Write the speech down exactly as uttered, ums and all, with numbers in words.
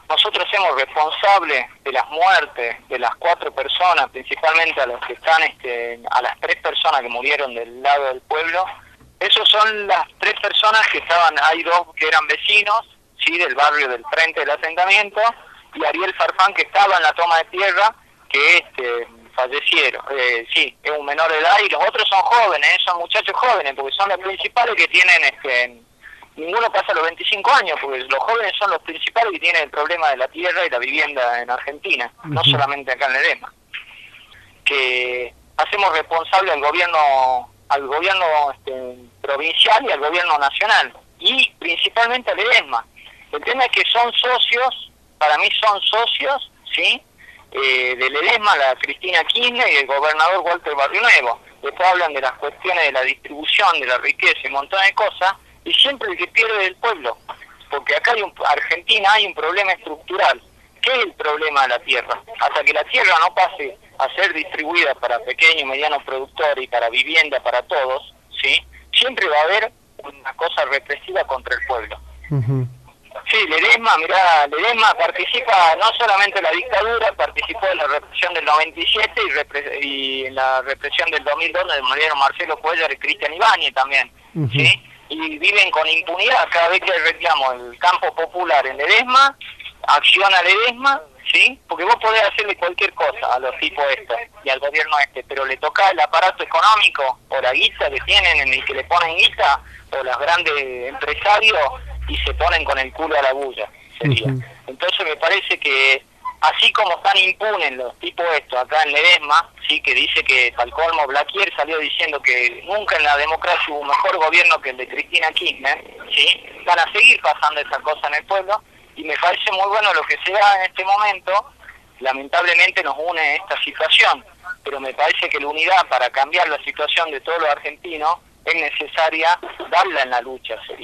nosotros somos responsables de las muertes de las cuatro personas, principalmente a los que están, este, a las tres personas que murieron del lado del pueblo. Esos son las tres personas que estaban, hay dos que eran vecinos, sí, del barrio del frente del asentamiento, y Ariel Farfán, que estaba en la toma de tierra, que este, fallecieron. Eh, sí, es un menor de edad, y los otros son jóvenes, son muchachos jóvenes, porque son los principales que tienen, este, ninguno pasa los veinticinco años, porque los jóvenes son los principales que tienen el problema de la tierra y la vivienda en Argentina, uh-huh. No solamente acá en Ledesma. Que hacemos responsable al gobierno, al gobierno este, provincial y al gobierno nacional, y principalmente a Ledesma. El tema es que son socios, para mí son socios, ¿sí? Eh, de Ledesma, la Cristina Kirchner y el gobernador Walter Barrionuevo. Después hablan de las cuestiones de la distribución, de la riqueza y un montón de cosas, y siempre el que pierde es el pueblo, porque acá hay un, Argentina hay un problema estructural. ¿Qué es el problema de la tierra? Hasta que la tierra no pase a ser distribuida para pequeños y medianos productores y para vivienda para todos, ¿sí? Siempre va a haber una cosa represiva contra el pueblo. Uh-huh. Sí, Ledesma, mirá, Ledesma participa no solamente en la dictadura, participó en la represión del noventa y siete y, repre y en la represión del dos mil dos, donde murieron Marcelo Cuellar y Cristian Ibáñez también, uh-huh. ¿Sí? Y viven con impunidad cada vez que reclamo el campo popular en Ledesma, acciona Ledesma, ¿sí? Porque vos podés hacerle cualquier cosa a los tipos estos y al gobierno este, pero le toca el aparato económico o la guita que tienen en el que le ponen guita, o los grandes empresarios, y se ponen con el culo a la bulla, sería. Uh-huh. Entonces me parece que así como están impunes los tipos estos acá en Ledesma, sí, que dice que tal colmo Blaquier salió diciendo que nunca en la democracia hubo un mejor gobierno que el de Cristina Kirchner, sí, van a seguir pasando esas cosas en el pueblo, y me parece muy bueno lo que se da en este momento. Lamentablemente nos une esta situación, pero me parece que la unidad para cambiar la situación de todos los argentinos es necesaria darla en la lucha, sería.